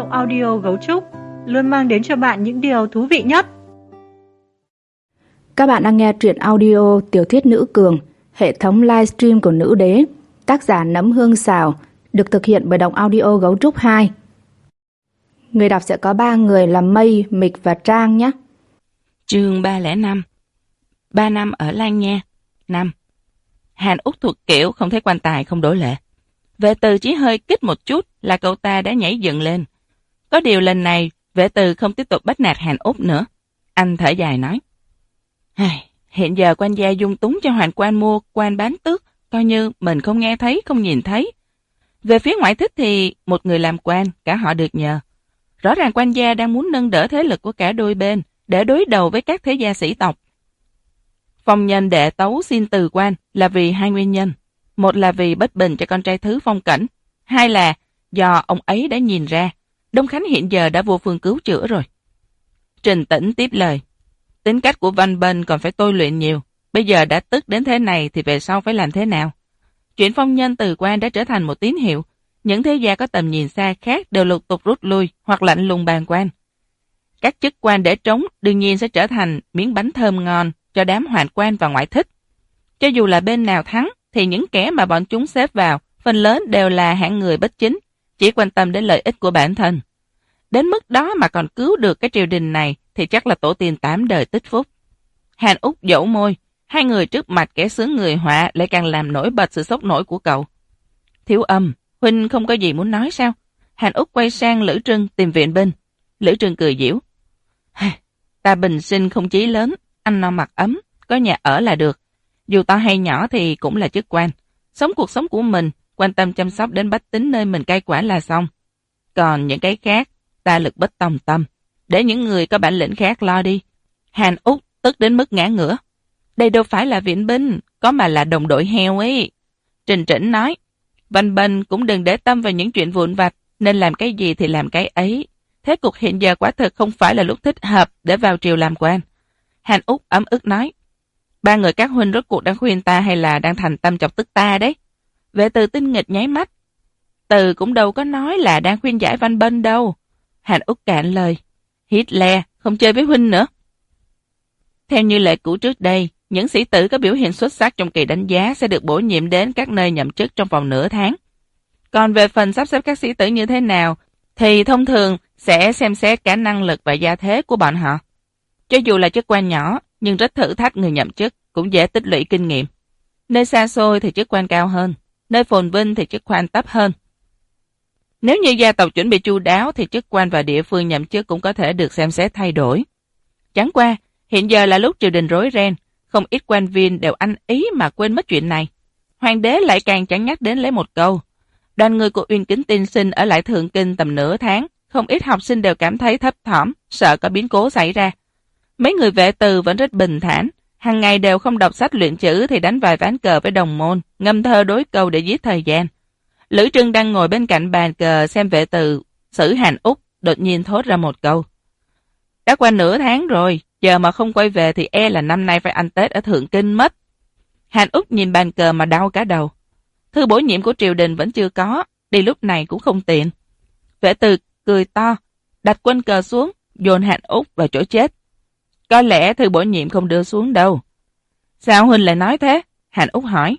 audio Gấu Trúc luôn mang đến cho bạn những điều thú vị nhất. Các bạn đang nghe truyện audio Tiểu thuyết Nữ Cường, hệ thống livestream của Nữ Đế, tác giả Nấm Hương Xào, được thực hiện bởi Đọc Audio Gấu Trúc 2. Người đọc sẽ có 3 người là Mây, Mịch và Trang nhé. Chương 305. 3 năm ở Lan Nha. 5. Hàn Úc thuộc kiểu không thấy quan tài không đổ lệ. Vệ Từ chỉ hơi kích một chút là cậu ta đã nhảy dựng lên. Có điều lần này Vệ Từ không tiếp tục bắt nạt Hàn Úc nữa. Anh thở dài nói: hiện giờ quan gia dung túng cho Hoàng quan mua quan bán tước, coi như mình không nghe thấy không nhìn thấy. Về phía ngoại thích thì một người làm quan, cả họ được nhờ. Rõ ràng quan gia đang muốn nâng đỡ thế lực của cả đôi bên để đối đầu với các thế gia sĩ tộc. Phong Nhân đệ tấu xin từ quan là vì 2 nguyên nhân. Một là vì bất bình cho con trai thứ Phong Cẩn, 2 là do ông ấy đã nhìn ra Đông Khánh hiện giờ đã vô phương cứu chữa rồi. Trình Tĩnh tiếp lời: tính cách của Văn Bân còn phải tôi luyện nhiều, bây giờ đã tức đến thế này thì về sau phải làm thế nào? Chuyện Phong Nhân từ quan đã trở thành một tín hiệu, những thế gia có tầm nhìn xa khác đều lục tục rút lui hoặc lạnh lùng bàn quan. Các chức quan để trống đương nhiên sẽ trở thành miếng bánh thơm ngon cho đám hoạn quan và ngoại thích. Cho dù là bên nào thắng thì những kẻ mà bọn chúng xếp vào phần lớn đều là hạng người bất chính, chỉ quan tâm đến lợi ích của bản thân. Đến mức đó mà còn cứu được cái triều đình này thì chắc là tổ tiên 8 đời tích phúc. Hàn Úc dẫu môi, 2 người trước mặt kẻ sướng người họa lại càng làm nổi bật sự sốc nổi của cậu. Thiếu Âm, huynh không có gì muốn nói sao? Hàn Úc quay sang Lữ Trưng tìm viện binh. Lữ Trưng cười giễu: ta bình sinh không chí lớn, ăn no mặc ấm, có nhà ở là được. Dù to hay nhỏ thì cũng là chức quan. Sống cuộc sống của mình, quan tâm chăm sóc đến bách tính nơi mình cai quản là xong. Còn những cái khác, ta lực bất tòng tâm, để những người có bản lĩnh khác lo đi. Hàn Úc tức đến mức ngã ngửa. Đây đâu phải là viện binh, có mà là đồng đội heo ấy. Trình Trĩnh nói: Văn Bân cũng đừng để tâm vào những chuyện vụn vặt, nên làm cái gì thì làm cái ấy. Thế cục hiện giờ quả thực không phải là lúc thích hợp để vào triều làm quan. Hàn Úc ấm ức nói: 3 người các huynh rốt cuộc đang khuyên ta hay là đang thành tâm chọc tức ta đấy? Vệ Từ tinh nghịch nháy mắt. Từ cũng đâu có nói là đang khuyên giải Văn Bân đâu. Hàn Úc cạn lời: Hitler không chơi với huynh nữa. Theo như lệ cũ trước đây, những sĩ tử có biểu hiện xuất sắc trong kỳ đánh giá sẽ được bổ nhiệm đến các nơi nhậm chức trong vòng nửa tháng. Còn về phần sắp xếp các sĩ tử như thế nào thì thông thường sẽ xem xét cả năng lực và gia thế của bọn họ. Cho dù là chức quan nhỏ nhưng rất thử thách người nhậm chức, cũng dễ tích lũy kinh nghiệm. Nơi xa xôi thì chức quan cao hơn, nơi phồn vinh thì chức quan thấp hơn. Nếu như gia tộc chuẩn bị chu đáo thì chức quan và địa phương nhậm chức cũng có thể được xem xét thay đổi. Chẳng qua, hiện giờ là lúc triều đình rối ren, không ít quan viên đều ăn ý mà quên mất chuyện này. Hoàng đế lại càng chẳng nhắc đến lấy một câu. Đoàn người của Uyên Kính tiên sinh ở lại Thượng Kinh tầm nửa tháng, không ít học sinh đều cảm thấy thấp thỏm, sợ có biến cố xảy ra. Mấy người Vệ Từ vẫn rất bình thản, hàng ngày đều không đọc sách luyện chữ thì đánh vài ván cờ với đồng môn, ngâm thơ đối câu để giết thời gian. Lữ Trưng đang ngồi bên cạnh bàn cờ xem Vệ Từ xử Hàn Úc, đột nhiên thốt ra một câu: đã qua nửa tháng rồi, giờ mà không quay về thì e là năm nay phải ăn Tết ở Thượng Kinh mất. Hàn Úc nhìn bàn cờ mà đau cả đầu. Thư bổ nhiệm của triều đình vẫn chưa có, đi lúc này cũng không tiện. Vệ Từ cười to, đặt quân cờ xuống, dồn Hàn Úc vào chỗ chết. Có lẽ thư bổ nhiệm không đưa xuống đâu. Sao huynh lại nói thế? Hàn Úc hỏi.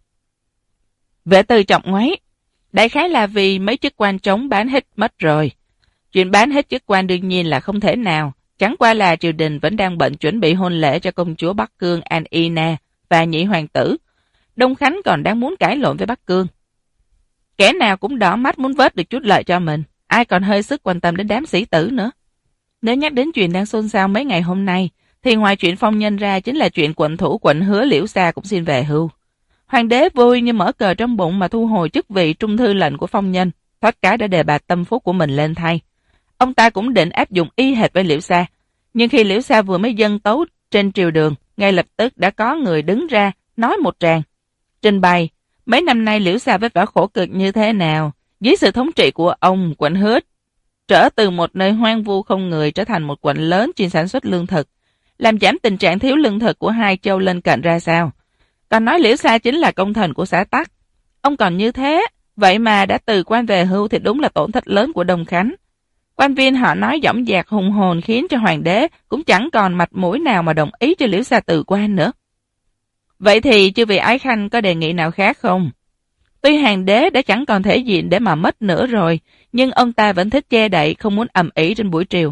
Vệ Từ chọc ngoáy. Đại khái là vì mấy chức quan trống bán hết mất rồi. Chuyện bán hết chức quan đương nhiên là không thể nào. Chẳng qua là triều đình vẫn đang bận chuẩn bị hôn lễ cho công chúa Bắc Cương Anina và nhị hoàng tử. Đông Khánh còn đang muốn cãi lộn với Bắc Cương. Kẻ nào cũng đỏ mắt muốn vớt được chút lợi cho mình. Ai còn hơi sức quan tâm đến đám sĩ tử nữa. Nếu nhắc đến chuyện đang xôn xao mấy ngày hôm nay, thì ngoài chuyện Phong Nhân ra chính là chuyện quận thủ quận Hứa Liễu Sa cũng xin về hưu. Hoàng đế vui như mở cờ trong bụng mà thu hồi chức vị trung thư lệnh của Phong Nhân, thoát cái đã đề bạt tâm phúc của mình lên thay. Ông ta cũng định áp dụng y hệt với Liễu Sa, nhưng khi Liễu Sa vừa mới dâng tấu trên triều đường, ngay lập tức đã có người đứng ra nói một tràng, trình bày mấy năm nay Liễu Sa vất vả khổ cực như thế nào, dưới sự thống trị của ông, quận Hứa trở từ một nơi hoang vu không người trở thành một quận lớn chuyên sản xuất lương thực, làm giảm tình trạng thiếu lương thực của 2 châu lân cận ra sao. Còn nói Liễu Sa chính là công thần của xã Tắc. Ông còn như thế, vậy mà đã từ quan về hưu thì đúng là tổn thất lớn của Đông Khánh. Quan viên họ nói dõng dạc hùng hồn khiến cho hoàng đế cũng chẳng còn mặt mũi nào mà đồng ý cho Liễu Xa từ quan nữa. Vậy thì chư vị ái khanh có đề nghị nào khác không? Tuy hoàng đế đã chẳng còn thể diện để mà mất nữa rồi, nhưng ông ta vẫn thích che đậy, không muốn ầm ĩ trên buổi triều.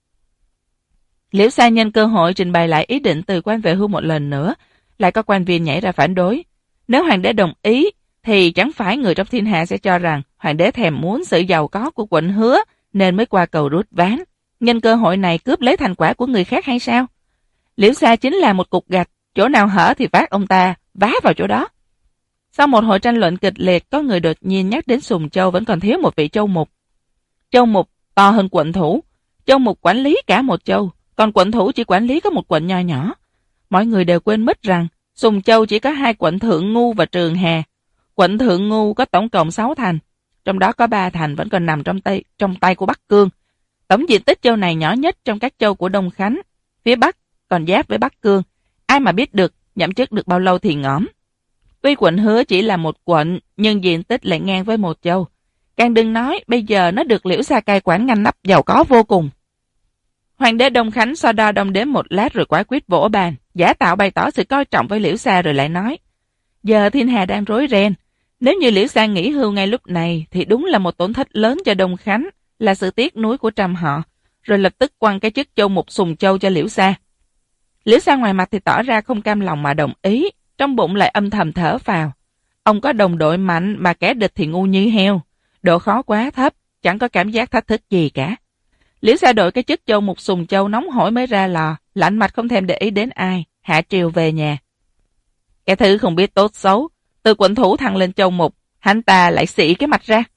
Liễu Xa nhân cơ hội trình bày lại ý định từ quan về hưu một lần nữa, lại có quan viên nhảy ra phản đối. Nếu hoàng đế đồng ý, thì chẳng phải người trong thiên hạ sẽ cho rằng hoàng đế thèm muốn sự giàu có của quận Hứa nên mới qua cầu rút ván, nhân cơ hội này cướp lấy thành quả của người khác hay sao? Liễu Xa chính là một cục gạch, chỗ nào hở thì vác ông ta vá vào chỗ đó. Sau một hồi tranh luận kịch liệt, có người đột nhiên nhắc đến Sùng Châu vẫn còn thiếu một vị châu mục. Châu mục to hơn quận thủ, châu mục quản lý cả một châu, còn quận thủ chỉ quản lý có một quận nho nhỏ. Mọi người đều quên mất rằng Sùng Châu chỉ có 2 quận Thượng Ngu và Trường Hà. Quận Thượng Ngu có tổng cộng 6 thành, trong đó có 3 thành vẫn còn nằm trong tay của Bắc Cương. Tổng diện tích châu này nhỏ nhất trong các châu của Đông Khánh, phía Bắc còn giáp với Bắc Cương. Ai mà biết được nhậm chức được bao lâu thì ngõm. Tuy quận Hứa chỉ là một quận, nhưng diện tích lại ngang với một châu. Càng đừng nói, bây giờ nó được Liễu Xa cai quản ngăn nắp giàu có vô cùng. Hoàng đế Đông Khánh so đo đong đếm một lát rồi quả quyết vỗ bàn, giả tạo bày tỏ sự coi trọng với Liễu Xa rồi lại nói: giờ thiên hà đang rối ren, nếu như Liễu Xa nghỉ hưu ngay lúc này thì đúng là một tổn thất lớn cho Đông Khánh, là sự tiếc nuối của trăm họ, rồi lập tức quăng cái chức châu mục Sùng Châu cho Liễu Xa. Liễu Xa ngoài mặt thì tỏ ra không cam lòng mà đồng ý, trong bụng lại âm thầm thở phào. Ông có đồng đội mạnh mà kẻ địch thì ngu như heo, độ khó quá thấp, chẳng có cảm giác thách thức gì cả. Liễu Xa đội cái chức châu mục Sùng Châu nóng hổi mới ra lò, lạnh mặt không thèm để ý đến ai, hạ triều về nhà. Cái thứ không biết tốt xấu, từ quận thủ thăng lên châu mục, hắn ta lại xị cái mặt ra.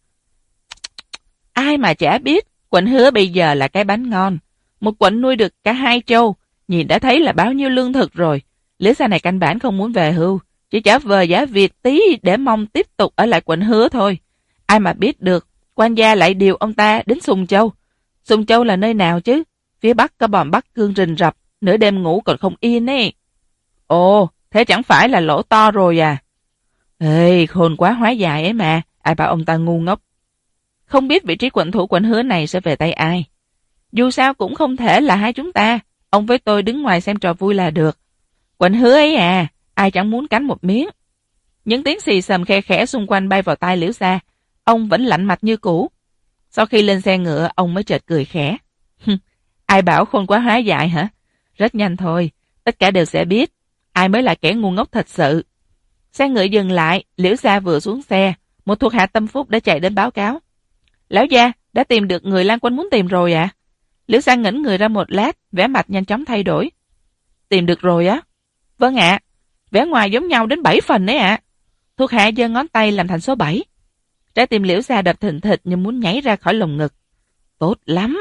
Ai mà chả biết, quận Hứa bây giờ là cái bánh ngon, một quận nuôi được cả 2 châu, nhìn đã thấy là bao nhiêu lương thực rồi. Liễu Xa này căn bản không muốn về hưu, chỉ trả vờ giả Việt tí để mong tiếp tục ở lại quận Hứa thôi. Ai mà biết được, quan gia lại điều ông ta đến Sùng Châu. Sùng Châu là nơi nào chứ? Phía Bắc có bọn Bắc Cương rình rập, nửa đêm ngủ còn không yên ấy. Ồ, thế chẳng phải là lỗ to rồi à? Ê, khôn quá hóa dài ấy mà, ai bảo ông ta ngu ngốc. Không biết vị trí quận thủ quận Hứa này sẽ về tay ai. Dù sao cũng không thể là hai chúng ta, ông với tôi đứng ngoài xem trò vui là được. Quận Hứa ấy à, ai chẳng muốn cắn một miếng. Những tiếng xì xầm khe khẽ xung quanh bay vào tai Liễu Xa, ông vẫn lạnh mặt như cũ. Sau khi lên xe ngựa, ông mới chợt cười khẽ. Ai bảo khôn quá hóa dại hả? Rất nhanh thôi, tất cả đều sẽ biết ai mới là kẻ ngu ngốc thật sự. Xe ngựa dừng lại, Liễu Xa vừa xuống xe, một thuộc hạ tâm phúc đã chạy đến báo cáo. Lão gia, đã tìm được người Lan Quân muốn tìm rồi ạ? Liễu Xa ngẩng người ra một lát, vẻ mặt nhanh chóng thay đổi. Tìm được rồi á? Vâng ạ. Vẻ ngoài giống nhau đến 7 phần đấy ạ. Thuộc hạ giơ ngón tay làm thành số 7. Trái tim Liễu Xa đập thình thịch như muốn nhảy ra khỏi lồng ngực. Tốt lắm.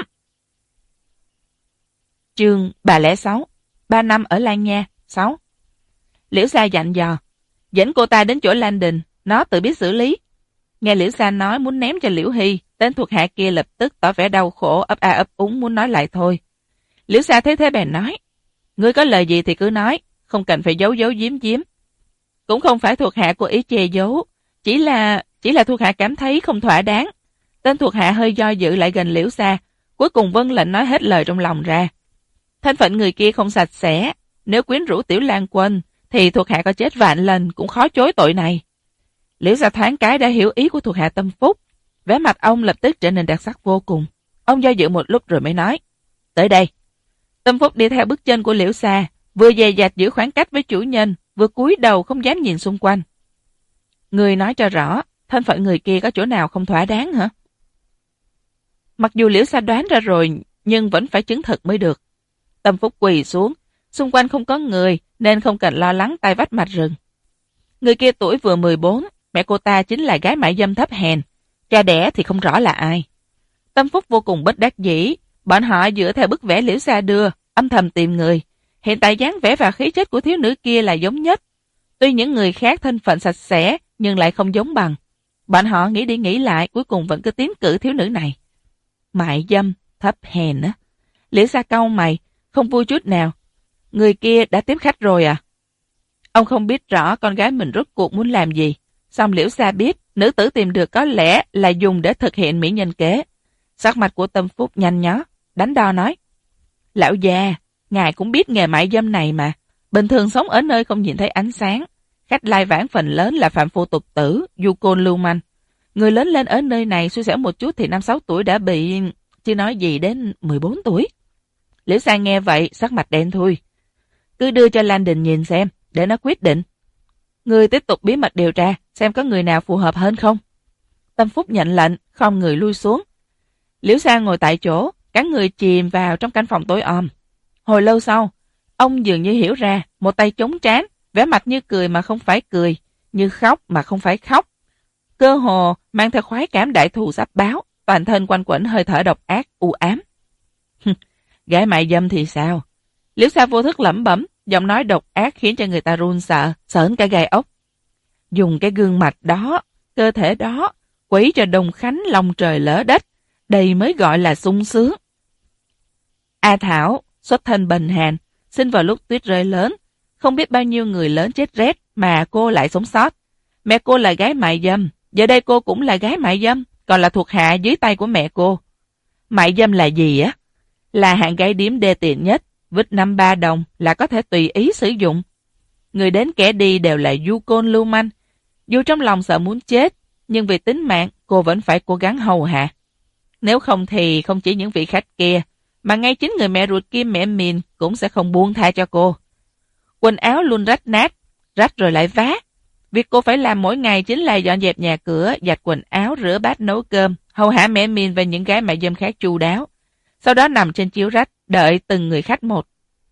Chương 306. 3 năm ở Lan Nha. 6. Liễu Xa dặn dò. Dẫn cô ta đến chỗ Lan Đình, nó tự biết xử lý. Nghe Liễu Xa nói muốn ném cho Liễu Hy, tên thuộc hạ kia lập tức tỏ vẻ đau khổ, ấp a ấp úng muốn nói lại thôi. Liễu Xa thấy thế bèn nói. Ngươi có lời gì thì cứ nói, không cần phải giấu giấu giếm giếm. Cũng không phải thuộc hạ cố ý che giấu, chỉ là thuộc hạ cảm thấy không thỏa đáng. Tên thuộc hạ hơi do dự lại gần Liễu Xa, cuối cùng vâng lệnh nói hết lời trong lòng ra. Thân phận người kia không sạch sẽ, nếu quyến rũ Tiểu Lan Quân thì thuộc hạ có chết vạn lần cũng khó chối tội này. Liễu Xa thoáng cái đã hiểu ý của thuộc hạ tâm phúc, vẻ mặt ông lập tức trở nên đặc sắc vô cùng. Ông do dự một lúc rồi mới nói, tới đây. Tâm phúc đi theo bước chân của Liễu Xa, vừa dè dặt giữ khoảng cách với chủ nhân, vừa cúi đầu không dám nhìn xung quanh. Người nói cho rõ, thân phận người kia có chỗ nào không thỏa đáng hả? Mặc dù Liễu Xa đoán ra rồi, nhưng vẫn phải chứng thực mới được. Tâm phúc quỳ xuống, xung quanh không có người, nên không cần lo lắng tay vách mặt rừng. Người kia tuổi vừa 14, mẹ cô ta chính là gái mại dâm thấp hèn, cha đẻ thì không rõ là ai. Tâm phúc vô cùng bất đắc dĩ, bọn họ dựa theo bức vẽ Liễu Xa đưa, âm thầm tìm người. Hiện tại dáng vẻ và khí chất của thiếu nữ kia là giống nhất. Tuy những người khác thân phận sạch sẽ, nhưng lại không giống bằng. Bọn họ nghĩ đi nghĩ lại, cuối cùng vẫn cứ tiến cử thiếu nữ này. Mại dâm, thấp hèn á. Liễu Xa cau mày, không vui chút nào. Người kia đã tiếp khách rồi à? Ông không biết rõ con gái mình rốt cuộc muốn làm gì. Song Liễu Xa biết, nữ tử tìm được có lẽ là dùng để thực hiện mỹ nhân kế. Sắc mặt của Tâm Phúc nhanh nhó, đánh đo nói. Lão già, ngài cũng biết nghề mại dâm này mà. Bình thường sống ở nơi không nhìn thấy ánh sáng. Khách lai vãng phần lớn là phạm phu tục tử, du côn lưu manh. Người lớn lên ở nơi này xui xẻo một chút thì 5-6 tuổi đã bị, chứ nói gì đến 14 tuổi. Liễu Sa nghe vậy, sắc mặt đen thui. Cứ đưa cho Landon nhìn xem, để nó quyết định. Người tiếp tục bí mật điều tra, xem có người nào phù hợp hơn không. Tâm Phúc nhận lệnh, không người lui xuống. Liễu Sa ngồi tại chỗ, cả người chìm vào trong căn phòng tối om. Hồi lâu sau, ông dường như hiểu ra, một tay chống trán, vẻ mặt như cười mà không phải cười, như khóc mà không phải khóc. Cơ hồ mang theo khoái cảm đại thù sắp báo, toàn thân quanh quẩn hơi thở độc ác, u ám. Gái mại dâm thì sao? Liễu Sa vô thức lẩm bẩm, giọng nói độc ác khiến cho người ta run sợ, sởn cả gai ốc. Dùng cái gương mặt đó, cơ thể đó, quấy cho Đông Khánh lòng trời lỡ đất, đây mới gọi là sung sướng. A Thảo, xuất thân bần hàn, sinh vào lúc tuyết rơi lớn, không biết bao nhiêu người lớn chết rét mà cô lại sống sót. Mẹ cô là gái mại dâm, giờ đây cô cũng là gái mại dâm, còn là thuộc hạ dưới tay của mẹ cô. Mại dâm là gì á? Là hạng gái điếm đê tiện nhất, vứt 5-3 đồng là có thể tùy ý sử dụng. Người đến kẻ đi đều là du côn lưu manh. Dù trong lòng sợ muốn chết, nhưng vì tính mạng cô vẫn phải cố gắng hầu hạ. Nếu không thì không chỉ những vị khách kia, mà ngay chính người mẹ ruột Kim mẹ Miền cũng sẽ không buông tha cho cô. Quần áo luôn rách nát, rách rồi lại vá. Việc cô phải làm mỗi ngày chính là dọn dẹp nhà cửa, giặt quần áo, rửa bát nấu cơm, hầu hạ mẹ Miền và những gái mại dâm khác chu đáo. Sau đó nằm trên chiếu rách, đợi từng người khách một.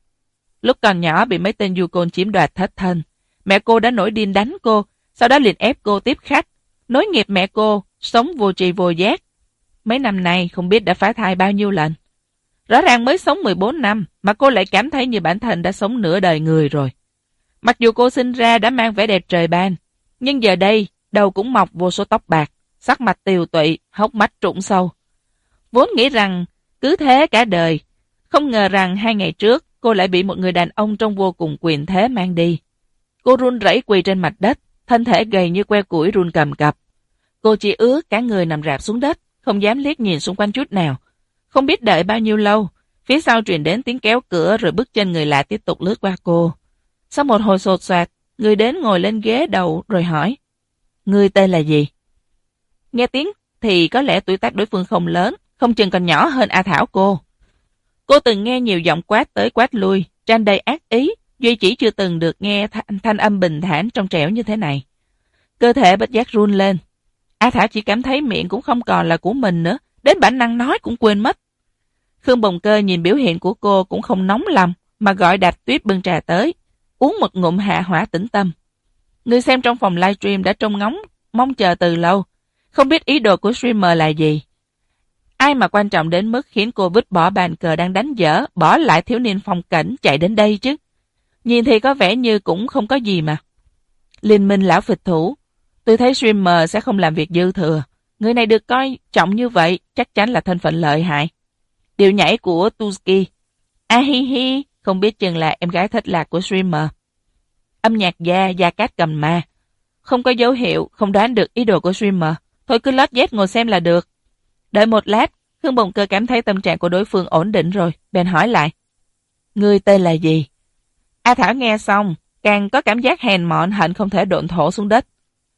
Lúc còn nhỏ bị mấy tên du côn chiếm đoạt thất thân, mẹ cô đã nổi điên đánh cô, sau đó liền ép cô tiếp khách. Nối nghiệp mẹ cô, sống vô tri vô giác. Mấy năm nay không biết đã phá thai bao nhiêu lần. Rõ ràng mới sống 14 năm mà cô lại cảm thấy như bản thân đã sống nửa đời người rồi. Mặc dù cô sinh ra đã mang vẻ đẹp trời ban, nhưng giờ đây đầu cũng mọc vô số tóc bạc, sắc mặt tiều tụy, hốc mắt trũng sâu. Vốn nghĩ rằng cứ thế cả đời, không ngờ rằng 2 ngày trước cô lại bị một người đàn ông trong vô cùng quyền thế mang đi. Cô run rẩy quỳ trên mặt đất, thân thể gầy như que củi run cầm cập. Cô chỉ ướt cả người nằm rạp xuống đất, không dám liếc nhìn xung quanh chút nào. Không biết đợi bao nhiêu lâu, phía sau truyền đến tiếng kéo cửa rồi bước chân người lạ tiếp tục lướt qua cô. Sau một hồi sột soạt, người đến ngồi lên ghế đầu rồi hỏi. Người tên là gì? Nghe tiếng thì có lẽ tuổi tác đối phương không lớn, không chừng còn nhỏ hơn A Thảo cô. Cô từng nghe nhiều giọng quát tới quát lui, tràn đầy ác ý, duy chỉ chưa từng được nghe thanh âm bình thản trong trẻo như thế này. Cơ thể bất giác run lên. A Thảo chỉ cảm thấy miệng cũng không còn là của mình nữa, đến bản năng nói cũng quên mất. Khương Bồng Cơ nhìn biểu hiện của cô cũng không nóng lòng, mà gọi Đạp Tuyết bưng trà tới, uống một ngụm hạ hỏa tĩnh tâm. Người xem trong phòng livestream đã trông ngóng, mong chờ từ lâu, không biết ý đồ của streamer là gì. Ai mà quan trọng đến mức khiến cô vứt bỏ bàn cờ đang đánh dở, bỏ lại thiếu niên phong cảnh chạy đến đây chứ. Nhìn thì có vẻ như cũng không có gì mà. Liên minh lão phịch thủ, tôi thấy streamer sẽ không làm việc dư thừa. Người này được coi trọng như vậy, chắc chắn là thân phận lợi hại. Điệu nhảy của Tuski. A hi hi, không biết chừng là em gái thất lạc của streamer. Âm nhạc Gia Cát cầm ma. Không có dấu hiệu, không đoán được ý đồ của streamer. Thôi cứ lót dép ngồi xem là được. Đợi một lát, Khương Bồng Cơ cảm thấy tâm trạng của đối phương ổn định rồi, bèn hỏi lại. Ngươi tên là gì? A Thảo nghe xong, càng có cảm giác hèn mọn hận không thể độn thổ xuống đất.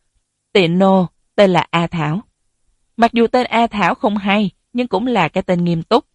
Tino, tên là A Thảo. Mặc dù tên A Thảo không hay, nhưng cũng là cái tên nghiêm túc.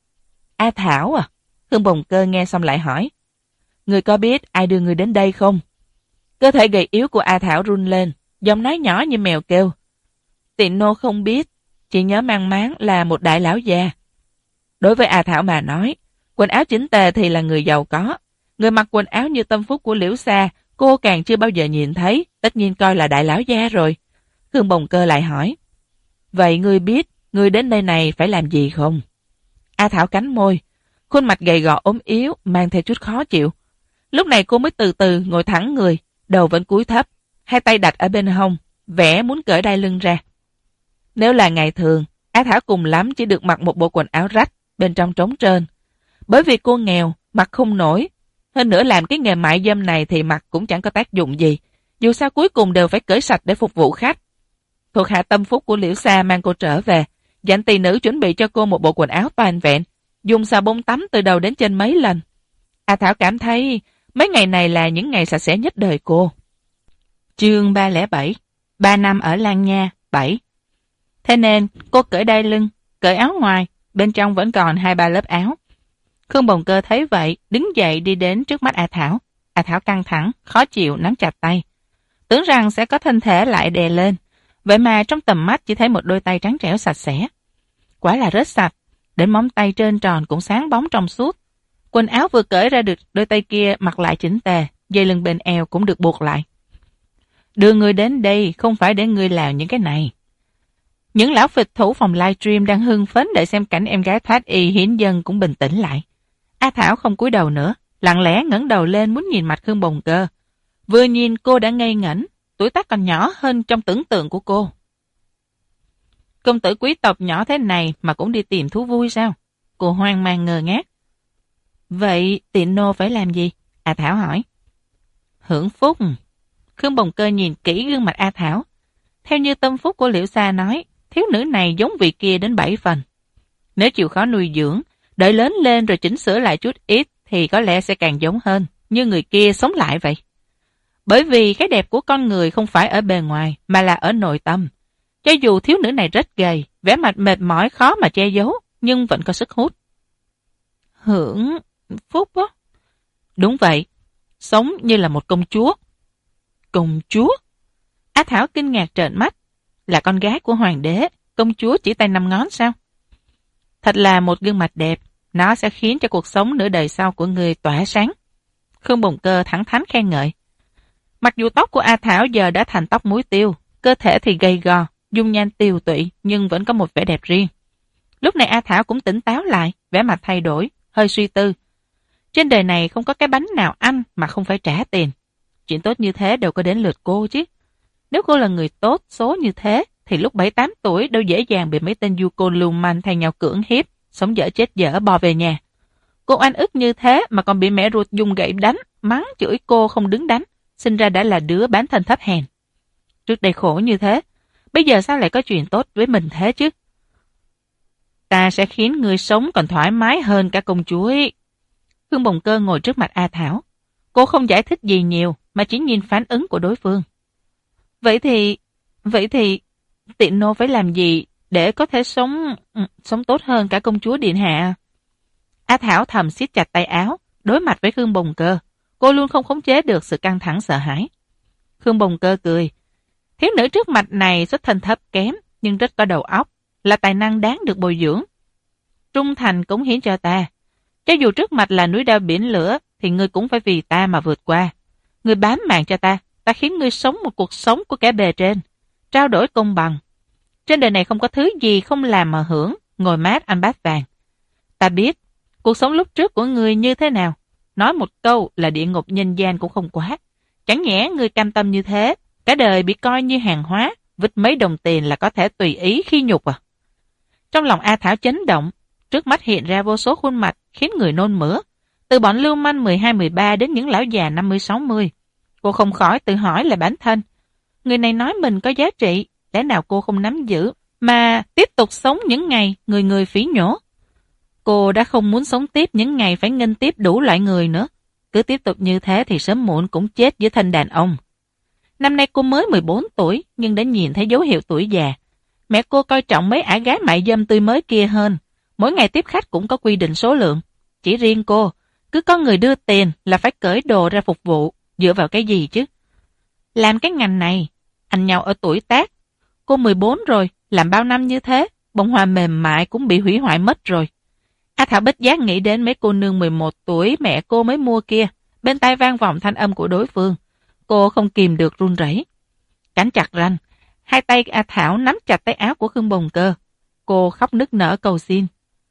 A Thảo à? Khương Bồng Cơ nghe xong lại hỏi. Người có biết ai đưa người đến đây không? Cơ thể gầy yếu của A Thảo run lên, giọng nói nhỏ như mèo kêu. Tino không biết, chỉ nhớ mang máng là một đại lão già. Đối với A Thảo mà nói, quần áo chỉnh tề thì là người giàu có. Người mặc quần áo như Tâm Phúc của Liễu Sa, cô càng chưa bao giờ nhìn thấy, tất nhiên coi là đại lão gia rồi. Khương Bồng Cơ lại hỏi. Vậy ngươi biết, ngươi đến nơi này phải làm gì không? A Thảo cắn môi, khuôn mặt gầy gò ốm yếu, mang theo chút khó chịu. Lúc này cô mới từ từ ngồi thẳng người, đầu vẫn cúi thấp, hai tay đặt ở bên hông, vẻ muốn cởi đai lưng ra. Nếu là ngày thường, A Thảo cùng lắm chỉ được mặc một bộ quần áo rách, bên trong trống trơn. Bởi vì cô nghèo, mặc không nổi. Hơn nữa làm cái nghề mại dâm này thì mặc cũng chẳng có tác dụng gì. Dù sao cuối cùng đều phải cởi sạch để phục vụ khách. Thuộc hạ Tâm Phúc của Liễu Sa mang cô trở về, Dặn tỳ nữ chuẩn bị cho cô một bộ quần áo toàn vẹn, dùng xà bông tắm từ đầu đến chân mấy lần. A Thảo cảm thấy mấy ngày này là những ngày sạch sẽ nhất đời cô. Chương 307. 3 năm ở Lan Nha 7. Thế nên cô cởi đai lưng, cởi áo ngoài, bên trong vẫn còn 2-3 lớp áo. Khương Bồng Cơ thấy vậy, đứng dậy đi đến trước mắt A Thảo. A Thảo căng thẳng, khó chịu nắm chặt tay. Tưởng rằng sẽ có thân thể lại đè lên, vậy mà trong tầm mắt chỉ thấy một đôi tay trắng trẻo sạch sẽ. Quả là rất sạch, đến móng tay trơn tròn cũng sáng bóng trong suốt. Quần áo vừa cởi ra được, đôi tay kia mặc lại chỉnh tề, dây lưng bên eo cũng được buộc lại. Đưa người đến đây không phải để người làm những cái này. Những lão phịch thủ phòng livestream đang hưng phấn đợi xem cảnh em gái thoát y hiến dân cũng bình tĩnh lại. A Thảo không cúi đầu nữa, lặng lẽ ngẩng đầu lên muốn nhìn mặt Khương Bồng Cơ. Vừa nhìn cô đã ngây ngẩn, tuổi tác còn nhỏ hơn trong tưởng tượng của cô. Công tử quý tộc nhỏ thế này mà cũng đi tìm thú vui sao? Cô hoang mang ngơ ngác. Vậy tiện nô phải làm gì? A Thảo hỏi. Hưởng phúc. Khương Bồng Cơ nhìn kỹ gương mặt A Thảo. Theo như tâm phúc của Liễu Sa nói, thiếu nữ này giống vị kia đến 7 phần. Nếu chịu khó nuôi dưỡng, đợi lớn lên rồi chỉnh sửa lại chút ít thì có lẽ sẽ càng giống hơn, như người kia sống lại vậy. Bởi vì cái đẹp của con người không phải ở bề ngoài mà là ở nội tâm. Cho dù thiếu nữ này rất gầy, vẻ mặt mệt mỏi khó mà che giấu, nhưng vẫn có sức hút. Hưởng phúc á? Đúng vậy, sống như là một công chúa. Công chúa? Á Thảo kinh ngạc trợn mắt. Là con gái của hoàng đế, công chúa chỉ tay 5 ngón sao? Thật là một gương mặt đẹp, nó sẽ khiến cho cuộc sống nửa đời sau của người tỏa sáng. Khương Bồng Cơ thẳng thắn khen ngợi. Mặc dù tóc của A Thảo giờ đã thành tóc muối tiêu, cơ thể thì gầy gò, dung nhan tiều tụy nhưng vẫn có một vẻ đẹp riêng. Lúc này A Thảo cũng tỉnh táo lại, vẻ mặt thay đổi, hơi suy tư. Trên đời này không có cái bánh nào ăn mà không phải trả tiền. Chuyện tốt như thế đều có đến lượt cô chứ. Nếu cô là người tốt, số như thế, thì lúc 7-8 tuổi đâu dễ dàng bị mấy tên du côn lưu manh thay nhau cưỡng hiếp, sống dở chết dở bò về nhà. Cô oan ức như thế mà còn bị mẹ ruột dùng gậy đánh, mắng chửi cô không đứng đắn, sinh ra đã là đứa bán thân thấp hèn. Trước đây khổ như thế, bây giờ sao lại có chuyện tốt với mình thế chứ? Ta sẽ khiến người sống còn thoải mái hơn cả công chúa ấy. Khương Bồng Cơ ngồi trước mặt A Thảo. Cô không giải thích gì nhiều mà chỉ nhìn phản ứng của đối phương. Vậy thì tiện nô phải làm gì để có thể sống tốt hơn cả công chúa điện hạ? A Thảo thầm siết chặt tay áo, đối mặt với Khương Bồng Cơ. Cô luôn không khống chế được sự căng thẳng sợ hãi. Khương Bồng Cơ cười. Thiếu nữ trước mặt này xuất thân thấp kém nhưng rất có đầu óc, là tài năng đáng được bồi dưỡng. Trung thành cống hiến cho ta. Cho dù trước mặt là núi đao biển lửa thì ngươi cũng phải vì ta mà vượt qua. Ngươi bám mạng cho ta, ta khiến ngươi sống một cuộc sống của kẻ bề trên, trao đổi công bằng. Trên đời này không có thứ gì không làm mà hưởng, ngồi mát ăn bát vàng. Ta biết, cuộc sống lúc trước của ngươi như thế nào. Nói một câu là địa ngục nhân gian cũng không quá. Chẳng nhẽ ngươi cam tâm như thế, cả đời bị coi như hàng hóa, vứt mấy đồng tiền là có thể tùy ý khi nhục à? Trong lòng A Thảo chấn động, trước mắt hiện ra vô số khuôn mặt khiến người nôn mửa. Từ bọn lưu manh 12-13 đến những lão già 50-60. Cô không khỏi tự hỏi là bản thân. Người này nói mình có giá trị, lẽ nào cô không nắm giữ, mà tiếp tục sống những ngày người người phỉ nhổ. Cô đã không muốn sống tiếp những ngày phải nghênh tiếp đủ loại người nữa. Cứ tiếp tục như thế thì sớm muộn cũng chết dưới thân đàn ông. Năm nay cô mới 14 tuổi, nhưng đã nhìn thấy dấu hiệu tuổi già. Mẹ cô coi trọng mấy ả gái mại dâm tươi mới kia hơn. Mỗi ngày tiếp khách cũng có quy định số lượng. Chỉ riêng cô, cứ có người đưa tiền là phải cởi đồ ra phục vụ. Dựa vào cái gì chứ? Làm cái ngành này, anh nhau ở tuổi tác. Cô 14 rồi, làm bao năm như thế, bông hoa mềm mại cũng bị hủy hoại mất rồi. A Thảo bất giác nghĩ đến mấy cô nương 11 tuổi mẹ cô mới mua kia. Bên tai vang vọng thanh âm của đối phương. Cô không kìm được run rẩy. Cắn chặt răng, hai tay A Thảo nắm chặt tay áo của Khương Bồng Cơ. Cô khóc nức nở cầu xin.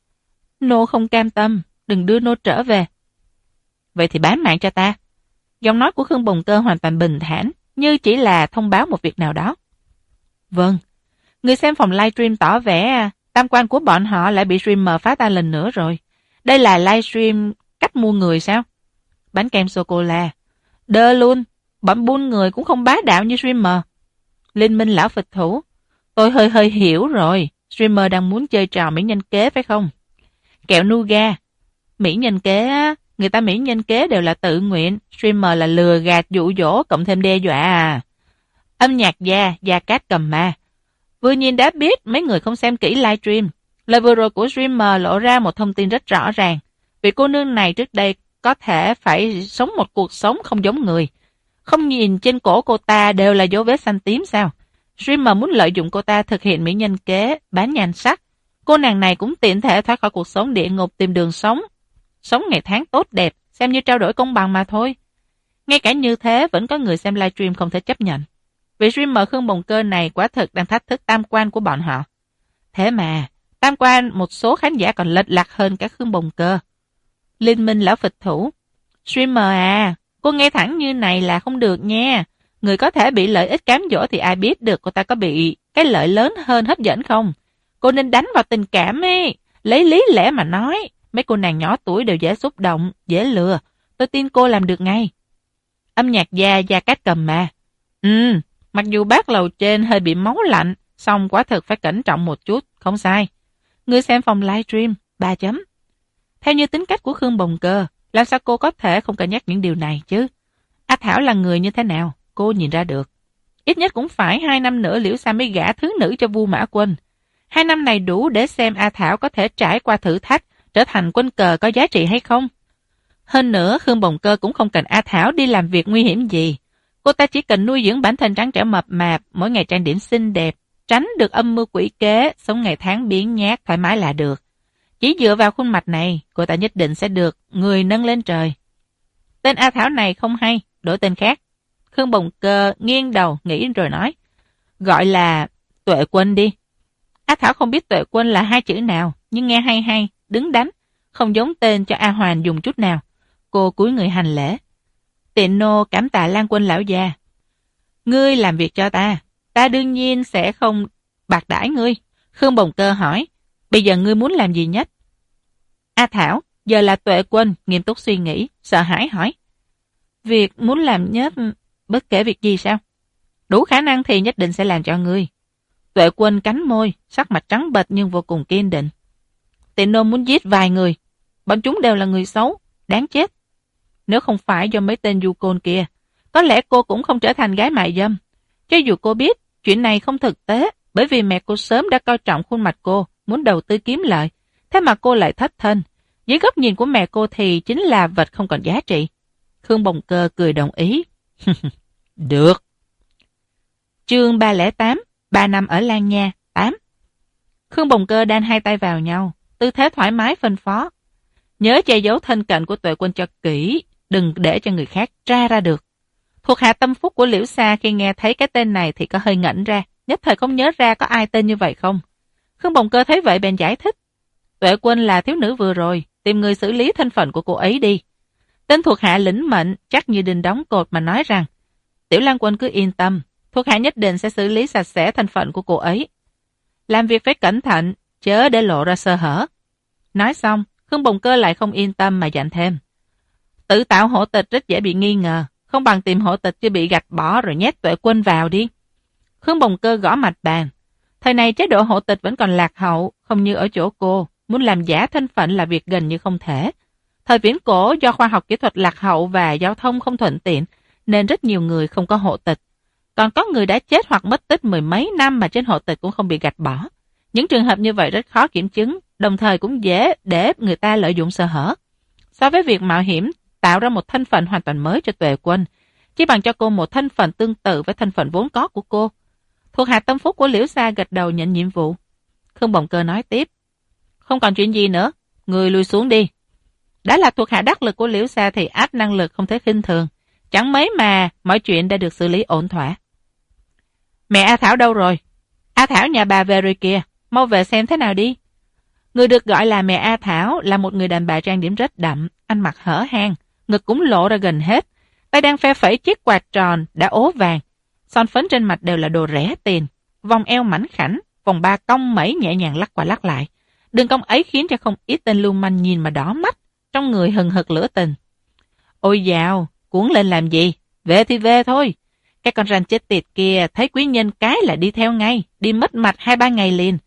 Nô không cam tâm, đừng đưa nô trở về. Vậy thì bán mạng cho ta. Giọng nói của Khương Bồng Cơ hoàn toàn bình thản, như chỉ là thông báo một việc nào đó. Vâng, người xem phòng livestream tỏ vẻ tam quan của bọn họ lại bị streamer phá tan lần nữa rồi. Đây là livestream cách mua người sao? Bánh kem sô-cô-la. Đơ luôn, bọn buôn người cũng không bá đạo như streamer. Liên minh lão phịch thủ. Tôi hơi hiểu rồi. Streamer đang muốn chơi trò mỹ nhân kế phải không? Kẹo Nuga. Mỹ nhân kế á, người ta mỹ nhân kế đều là tự nguyện, streamer là lừa gạt dụ dỗ cộng thêm đe dọa à. Âm nhạc Gia Cát Cầm Ma. Vừa nhìn đã biết mấy người không xem kỹ livestream. Lời vừa rồi của streamer lộ ra một thông tin rất rõ ràng. Vì cô nương này trước đây có thể phải sống một cuộc sống không giống người. Không nhìn trên cổ cô ta đều là dấu vết xanh tím sao? Streamer muốn lợi dụng cô ta thực hiện mỹ nhân kế, bán nhan sắc. Cô nàng này cũng tiện thể thoát khỏi cuộc sống địa ngục tìm đường sống. Sống ngày tháng tốt đẹp, xem như trao đổi công bằng mà thôi. Ngay cả như thế vẫn có người xem livestream không thể chấp nhận. Vị streamer Khương Bồng Cơ này quả thực đang thách thức tam quan của bọn họ. Thế mà, tam quan một số khán giả còn lệch lạc hơn cả Khương Bồng Cơ. Liên minh lão phịch thủ. Streamer à, cô nghe thẳng như này là không được nha. Người có thể bị lợi ích cám dỗ thì ai biết được cô ta có bị cái lợi lớn hơn hấp dẫn không? Cô nên đánh vào tình cảm ấy. Lấy lý lẽ mà nói. Mấy cô nàng nhỏ tuổi đều dễ xúc động, dễ lừa. Tôi tin cô làm được ngay. Âm nhạc Gia Cát Cầm Ma. Mặc dù bác lầu trên hơi bị máu lạnh, song quả thực phải cẩn trọng một chút, không sai. Người xem phòng livestream, 3 chấm. Theo như tính cách của Khương Bồng Cơ, làm sao cô có thể không cân nhắc những điều này chứ? A Thảo là người như thế nào, cô nhìn ra được. Ít nhất cũng phải 2 năm nữa Liễu Sa mới gả thứ nữ cho Vu Mã Quân. 2 năm này đủ để xem A Thảo có thể trải qua thử thách, trở thành quân cờ có giá trị hay không. Hơn nữa, Khương Bồng Cơ cũng không cần A Thảo đi làm việc nguy hiểm gì. Cô ta chỉ cần nuôi dưỡng bản thân trắng trẻo mập mạp, mỗi ngày trang điểm xinh đẹp, tránh được âm mưu quỷ kế, sống ngày tháng biếng nhác thoải mái là được. Chỉ dựa vào khuôn mặt này, cô ta nhất định sẽ được người nâng lên trời. Tên A Thảo này không hay, đổi tên khác. Khương Bồng Cơ nghiêng đầu nghĩ rồi nói, gọi là Tuệ Quân đi. A Thảo không biết Tuệ Quân là 2 chữ nào, nhưng nghe hay, đứng đắn, không giống tên cho A Hoàn dùng chút nào. Cô cúi người hành lễ. Tiện nô cảm tạ Lan Quân lão già. Ngươi làm việc cho ta đương nhiên sẽ không bạc đãi ngươi. Khương Bồng Cơ hỏi, bây giờ ngươi muốn làm gì nhất? A Thảo, giờ là Tuệ Quân, nghiêm túc suy nghĩ, sợ hãi hỏi. Việc muốn làm nhất, bất kể việc gì sao? Đủ khả năng thì nhất định sẽ làm cho ngươi. Tuệ Quân cắn môi, sắc mặt trắng bệch nhưng vô cùng kiên định. Tiện nô muốn giết vài người. Bọn chúng đều là người xấu, đáng chết. Nếu không phải do mấy tên du côn kia, có lẽ cô cũng không trở thành gái mại dâm. Cho dù cô biết chuyện này không thực tế, bởi vì mẹ cô sớm đã coi trọng khuôn mặt cô, muốn đầu tư kiếm lợi. Thế mà cô lại thất thân. Dưới góc nhìn của mẹ cô thì chính là vật không còn giá trị. Khương Bồng Cơ cười đồng ý. Được. Chương 308, 3 năm ở Lan Nha, 8. Khương Bồng Cơ đan 2 tay vào nhau, tư thế thoải mái phân phó. Nhớ che giấu thân cận của Tuệ Quân cho kỹ, đừng để cho người khác tra ra được. Thuộc hạ tâm phúc của Liễu Sa khi nghe thấy cái tên này thì có hơi ngẩn ra, nhất thời không nhớ ra có ai tên như vậy không. Khương Bồng Cơ thấy vậy bèn giải thích. Tuệ Quân là thiếu nữ vừa rồi, tìm người xử lý thân phận của cô ấy đi. Tên thuộc hạ lĩnh mệnh, chắc như đinh đóng cột mà nói rằng, Tiểu Lan Quân cứ yên tâm, thuộc hạ nhất định sẽ xử lý sạch sẽ thân phận của cô ấy. Làm việc phải cẩn thận, chớ để lộ ra sơ hở. Nói xong, Khương Bồng Cơ lại không yên tâm mà dặn thêm. Tự tạo hộ tịch rất dễ bị nghi ngờ, không bằng tìm hộ tịch chưa bị gạch bỏ rồi nhét Tuệ Quân vào đi. Khương Bồng Cơ gõ mạch bàn. Thời này chế độ hộ tịch vẫn còn lạc hậu, không như ở chỗ cô, muốn làm giả thân phận là việc gần như không thể. Thời viễn cổ do khoa học kỹ thuật lạc hậu và giao thông không thuận tiện, nên rất nhiều người không có hộ tịch. Còn có người đã chết hoặc mất tích 10 mấy năm mà trên hộ tịch cũng không bị gạch bỏ. Những trường hợp như vậy rất khó kiểm chứng, đồng thời cũng dễ để người ta lợi dụng sơ hở. So với việc mạo hiểm tạo ra một thân phận hoàn toàn mới cho Tuệ Quân, chỉ bằng cho cô một thân phận tương tự với thân phận vốn có của cô. Thuộc hạ tâm phúc của Liễu Sa gật đầu nhận nhiệm vụ. Khương Bồng Cơ nói tiếp. Không còn chuyện gì nữa, người lui xuống đi. Đã là thuộc hạ đắc lực của Liễu Sa thì áp năng lực không thể khinh thường. Chẳng mấy mà mọi chuyện đã được xử lý ổn thỏa. Mẹ A Thảo đâu rồi? A Thảo nhà bà về rồi kìa, mau về xem thế nào đi. Người được gọi là mẹ A Thảo là một người đàn bà trang điểm rất đậm, ăn mặc hở hang, ngực cũng lộ ra gần hết. Tay đang phe phẩy chiếc quạt tròn đã ố vàng. Son phấn trên mặt đều là đồ rẻ tiền. Vòng eo mảnh khảnh, vòng ba cong mẩy nhẹ nhàng lắc qua lắc lại. Đường cong ấy khiến cho không ít tên lưu manh nhìn mà đỏ mắt, trong người hừng hực lửa tình. Ôi dào, cuốn lên làm gì? Về thì về thôi. Cái con ranh chết tiệt kia thấy quý nhân cái là đi theo ngay, đi mất mặt 2-3 ngày liền.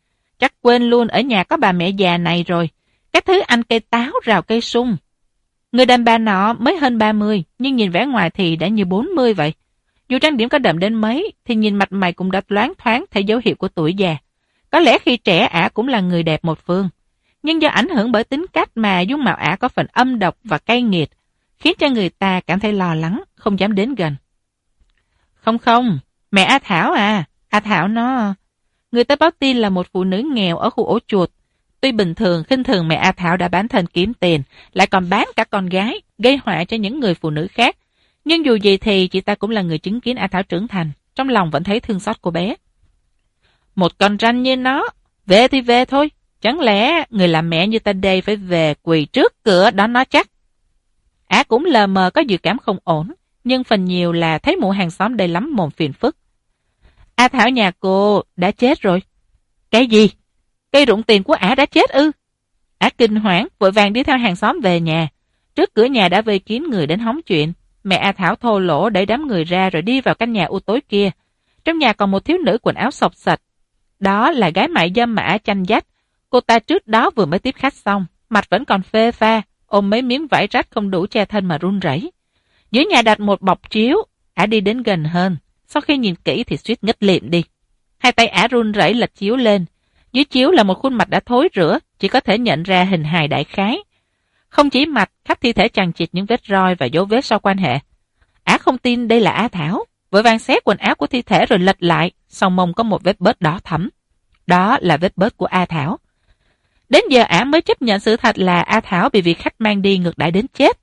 Chắc quên luôn ở nhà có bà mẹ già này rồi. Cái thứ ăn cây táo rào cây sung. Người đàn bà nọ mới hơn 30, nhưng nhìn vẻ ngoài thì đã như 40 vậy. Dù trang điểm có đậm đến mấy, thì nhìn mặt mày cũng đã loáng thoáng theo dấu hiệu của tuổi già. Có lẽ khi trẻ ả cũng là người đẹp một phương. Nhưng do ảnh hưởng bởi tính cách mà dung mạo ả có phần âm độc và cay nghiệt, khiến cho người ta cảm thấy lo lắng, không dám đến gần. Không, mẹ A Thảo à, A Thảo nó... Người ta báo tin là một phụ nữ nghèo ở khu ổ chuột. Tuy bình thường, khinh thường mẹ A Thảo đã bán thân kiếm tiền, lại còn bán cả con gái, gây họa cho những người phụ nữ khác. Nhưng dù gì thì chị ta cũng là người chứng kiến A Thảo trưởng thành, trong lòng vẫn thấy thương xót cô bé. Một con ranh như nó, về thì về thôi. Chẳng lẽ người làm mẹ như ta đây phải về quỳ trước cửa đón nó chắc? Ả cũng lờ mờ có dự cảm không ổn, nhưng phần nhiều là thấy mụ hàng xóm đây lắm mồm phiền phức. A Thảo nhà cô đã chết rồi. Cái gì? Cây rụng tiền của ả đã chết ư? Ả kinh hoảng, vội vàng đi theo hàng xóm về nhà. Trước cửa nhà đã vây kín người đến hóng chuyện. Mẹ A Thảo thô lỗ đẩy đám người ra rồi đi vào căn nhà u tối kia. Trong nhà còn một thiếu nữ quần áo xộc xạch. Đó là gái mại dâm mà Ả chanh dắt. Cô ta trước đó vừa mới tiếp khách xong, mặt vẫn còn phê pha, ôm mấy miếng vải rách không đủ che thân mà run rẩy. Dưới nhà đặt một bọc chiếu, Ả đi đến gần hơn. Sau khi nhìn kỹ thì suýt ngất lịm đi. Hai tay Ả run rẩy lật chiếu lên. Dưới chiếu là một khuôn mặt đã thối rữa, chỉ có thể nhận ra hình hài đại khái. Không chỉ mặt, khắp thi thể chằng chịt những vết roi và dấu vết sau quan hệ. Ả không tin đây là A Thảo, vội vàng xé quần áo của thi thể rồi lật lại, sau mông có một vết bớt đỏ thẫm. Đó là vết bớt của A Thảo. Đến giờ Ả mới chấp nhận sự thật là A Thảo bị vị khách mang đi ngược đãi đến chết.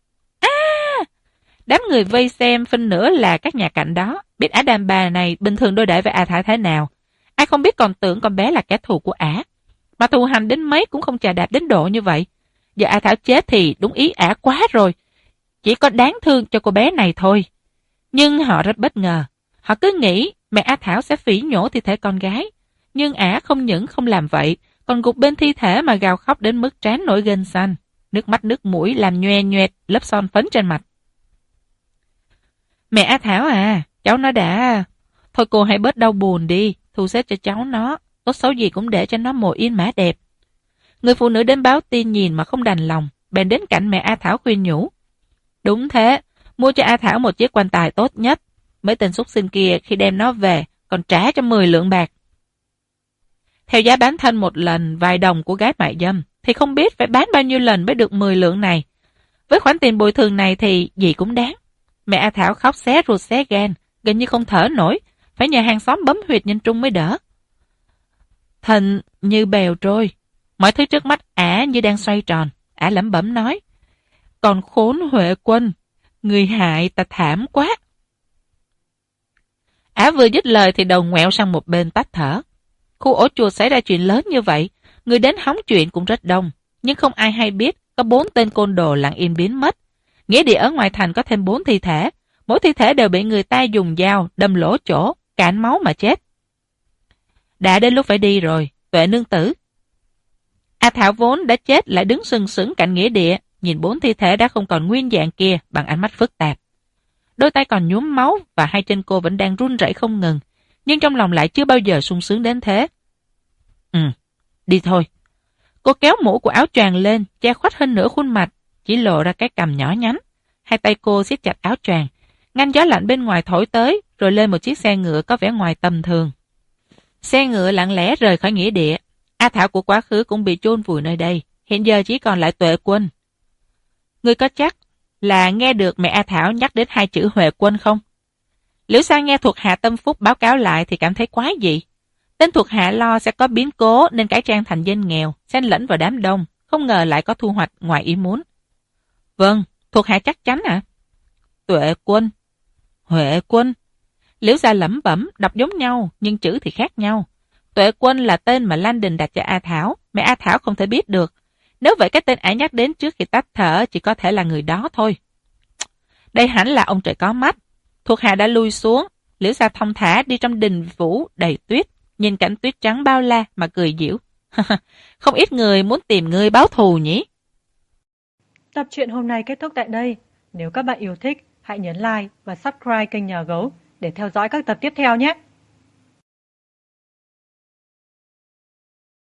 Đám người vây xem phân nửa là các nhà cạnh đó, biết Ả đàn bà này bình thường đối đãi với A Thảo thế nào. Ai không biết còn tưởng con bé là kẻ thù của Ả. Mà thù hành đến mấy cũng không chà đạp đến độ như vậy. Giờ A Thảo chết thì đúng ý Ả quá rồi. Chỉ có đáng thương cho cô bé này thôi. Nhưng họ rất bất ngờ. Họ cứ nghĩ mẹ A Thảo sẽ phỉ nhổ thi thể con gái. Nhưng Ả không những không làm vậy, còn gục bên thi thể mà gào khóc đến mức trán nổi gân xanh. Nước mắt nước mũi làm nhoe nhoẹt lớp son phấn trên mặt. Mẹ A Thảo à, cháu nó đã... Thôi cô hãy bớt đau buồn đi, thu xếp cho cháu nó. Tốt xấu gì cũng để cho nó mồ yên mã đẹp. Người phụ nữ đến báo tin nhìn mà không đành lòng, bèn đến cạnh mẹ A Thảo khuyên nhủ. Đúng thế, mua cho A Thảo một chiếc quan tài tốt nhất. Mấy tên súc sinh kia khi đem nó về, còn trả cho 10 lượng bạc. Theo giá bán thân một lần vài đồng của gái mại dâm, thì không biết phải bán bao nhiêu lần mới được 10 lượng này. Với khoản tiền bồi thường này thì gì cũng đáng. Mẹ A Thảo khóc xé ruột xé gan, gần như không thở nổi, phải nhờ hàng xóm bấm huyệt nhân trung mới đỡ. Thần như bèo trôi, mọi thứ trước mắt Ả như đang xoay tròn. Ả lẩm bẩm nói, còn khốn Huệ Quân, người hại ta thảm quá. Ả vừa dứt lời thì đầu ngoẹo sang một bên tắt thở. Khu ổ chuột xảy ra chuyện lớn như vậy, người đến hóng chuyện cũng rất đông, nhưng không ai hay biết có 4 tên côn đồ lặng im biến mất. Nghĩa địa ở ngoài thành có thêm 4 thi thể, mỗi thi thể đều bị người ta dùng dao đâm lỗ chỗ, cạn máu mà chết. Đã đến lúc phải đi rồi, Tuệ nương tử. A Thảo vốn đã chết lại đứng sừng sững cạnh nghĩa địa, nhìn 4 thi thể đã không còn nguyên dạng kia bằng ánh mắt phức tạp. Đôi tay còn nhuốm máu và hai chân cô vẫn đang run rẩy không ngừng, nhưng trong lòng lại chưa bao giờ sung sướng đến thế. Đi thôi. Cô kéo mũ của áo choàng lên, che khuất hơn nửa khuôn mặt, chỉ lộ ra cái cằm nhỏ nhắn. Hai tay cô siết chặt áo choàng, ngăn gió lạnh bên ngoài thổi tới, rồi lên một chiếc xe ngựa có vẻ ngoài tầm thường. Xe ngựa lặng lẽ rời khỏi nghĩa địa. A Thảo của quá khứ cũng bị chôn vùi nơi đây, hiện giờ chỉ còn lại Tuệ Quân. Ngươi có chắc là nghe được mẹ A Thảo nhắc đến 2 chữ Huệ Quân không? Liễu Sang nghe thuộc hạ Tâm Phúc báo cáo lại thì cảm thấy quái dị. Tên thuộc hạ lo sẽ có biến cố nên cải trang thành dân nghèo, xen lẫn vào đám đông, không ngờ lại có thu hoạch ngoài ý muốn. Vâng, thuộc hạ chắc chắn ạ. Tuệ Quân, Huệ Quân. Liễu Gia lẩm bẩm, đọc giống nhau nhưng chữ thì khác nhau. Tuệ Quân là tên mà Lan Đình đặt cho A Thảo, mẹ A Thảo không thể biết được. Nếu vậy cái tên ả nhắc đến trước khi tắt thở chỉ có thể là người đó thôi. Đây hẳn là ông trời có mắt. Thuộc hạ đã lui xuống, Liễu Gia thong thả đi trong đình vũ đầy tuyết, nhìn cảnh tuyết trắng bao la mà cười giễu. Không ít người muốn tìm ngươi báo thù nhỉ? Tập truyện hôm nay kết thúc tại đây. Nếu các bạn yêu thích, hãy nhấn like và subscribe kênh Nhà Gấu để theo dõi các tập tiếp theo nhé.